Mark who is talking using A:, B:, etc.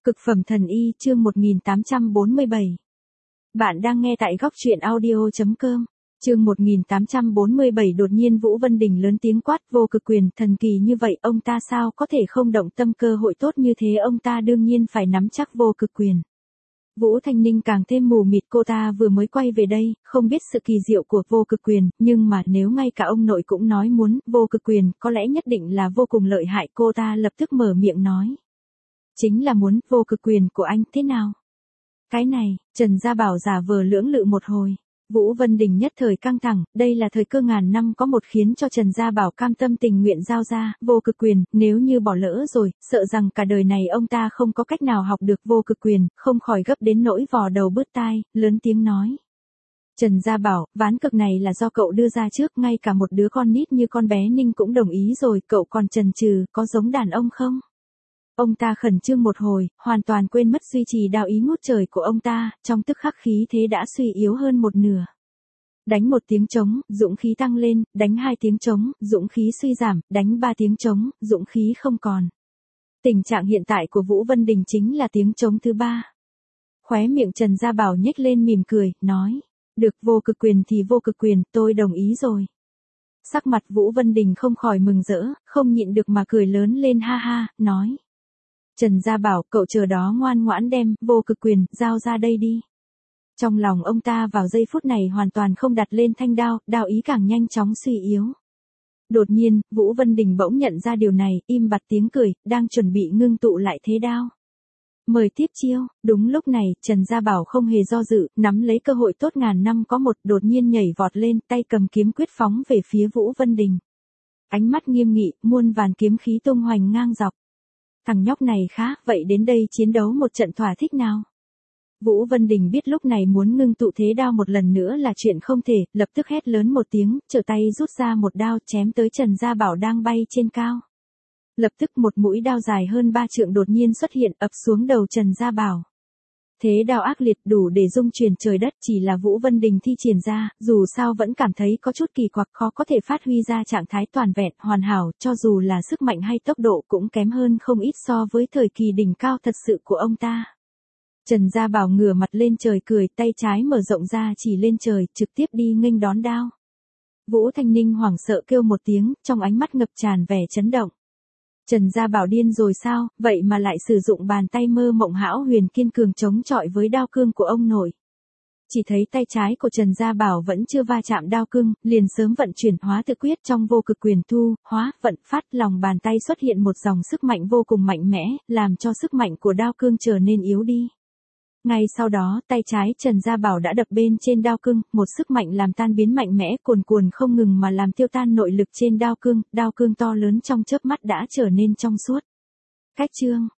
A: Cực phẩm thần y chương 1847. Bạn đang nghe tại góc truyện audio.com. Chương 1847 đột nhiên Vũ Vân Đình lớn tiếng quát vô cực quyền, thần kỳ như vậy ông ta sao có thể không động tâm, cơ hội tốt như thế ông ta đương nhiên phải nắm chắc vô cực quyền. Vũ Thanh Ninh càng thêm mù mịt, cô ta vừa mới quay về đây, không biết sự kỳ diệu của vô cực quyền, nhưng mà nếu ngay cả ông nội cũng nói muốn vô cực quyền, có lẽ nhất định là vô cùng lợi hại, cô ta lập tức mở miệng nói. Chính là muốn vô cực quyền của anh thế nào? Cái này, Trần Gia Bảo giả vờ lưỡng lự một hồi. Vũ Vân Đình nhất thời căng thẳng, đây là thời cơ ngàn năm có một khiến cho Trần Gia Bảo cam tâm tình nguyện giao ra vô cực quyền, nếu như bỏ lỡ rồi, sợ rằng cả đời này ông ta không có cách nào học được vô cực quyền, không khỏi gấp đến nỗi vò đầu bứt tai, lớn tiếng nói. Trần Gia Bảo, ván cực này là do cậu đưa ra trước, ngay cả một đứa con nít như con bé Ninh cũng đồng ý rồi, cậu còn chần chừ, có giống đàn ông không? Ông ta khẩn trương một hồi, hoàn toàn quên mất duy trì đạo ý ngút trời của ông ta, trong tức khắc khí thế đã suy yếu hơn một nửa. Đánh một tiếng trống, dũng khí tăng lên, đánh hai tiếng trống, dũng khí suy giảm, đánh ba tiếng trống, dũng khí không còn. Tình trạng hiện tại của Vũ Vân Đình chính là tiếng trống thứ ba. Khóe miệng Trần Gia Bảo nhếch lên mỉm cười, nói, được, vô cực quyền thì vô cực quyền, tôi đồng ý rồi. Sắc mặt Vũ Vân Đình không khỏi mừng rỡ, không nhịn được mà cười lớn lên ha ha, nói. Trần Gia Bảo, cậu chờ đó ngoan ngoãn đem vô cực quyền giao ra đây đi. Trong lòng ông ta vào giây phút này hoàn toàn không đặt lên thanh đao, đao ý càng nhanh chóng suy yếu. Đột nhiên, Vũ Vân Đình bỗng nhận ra điều này, im bặt tiếng cười, đang chuẩn bị ngưng tụ lại thế đao. Mời tiếp chiêu. Đúng lúc này, Trần Gia Bảo không hề do dự, nắm lấy cơ hội tốt ngàn năm có một, đột nhiên nhảy vọt lên, tay cầm kiếm quyết phóng về phía Vũ Vân Đình. Ánh mắt nghiêm nghị, muôn vàn kiếm khí tung hoành ngang dọc. Thằng nhóc này khá, vậy đến đây chiến đấu một trận thỏa thích nào. Vũ Vân Đình biết lúc này muốn ngưng tụ thế đao một lần nữa là chuyện không thể, lập tức hét lớn một tiếng, trở tay rút ra một đao chém tới Trần Gia Bảo đang bay trên cao. Lập tức một mũi đao dài hơn 3 trượng đột nhiên xuất hiện ập xuống đầu Trần Gia Bảo. Thế đao ác liệt đủ để rung chuyển trời đất, chỉ là Vũ Vân Đình thi triển ra, dù sao vẫn cảm thấy có chút kỳ quặc, khó có thể phát huy ra trạng thái toàn vẹn, hoàn hảo, cho dù là sức mạnh hay tốc độ cũng kém hơn không ít so với thời kỳ đỉnh cao thật sự của ông ta. Trần Gia Bảo ngửa mặt lên trời cười, tay trái mở rộng ra chỉ lên trời, trực tiếp đi nghênh đón đao. Vũ Thanh Ninh hoảng sợ kêu một tiếng, trong ánh mắt ngập tràn vẻ chấn động. Trần Gia Bảo điên rồi sao, vậy mà lại sử dụng bàn tay mơ mộng hão huyền kiên cường chống chọi với đao cương của ông nội. Chỉ thấy tay trái của Trần Gia Bảo vẫn chưa va chạm đao cương, liền sớm vận chuyển hóa tự quyết trong vô cực quyền thu, hóa, vận phát, lòng bàn tay xuất hiện một dòng sức mạnh vô cùng mạnh mẽ, làm cho sức mạnh của đao cương trở nên yếu đi. Ngay sau đó, tay trái Trần Gia Bảo đã đập bên trên đao cương, một sức mạnh làm tan biến mạnh mẽ cuồn cuồn không ngừng mà làm tiêu tan nội lực trên đao cương to lớn trong chớp mắt đã trở nên trong suốt. Cách chương,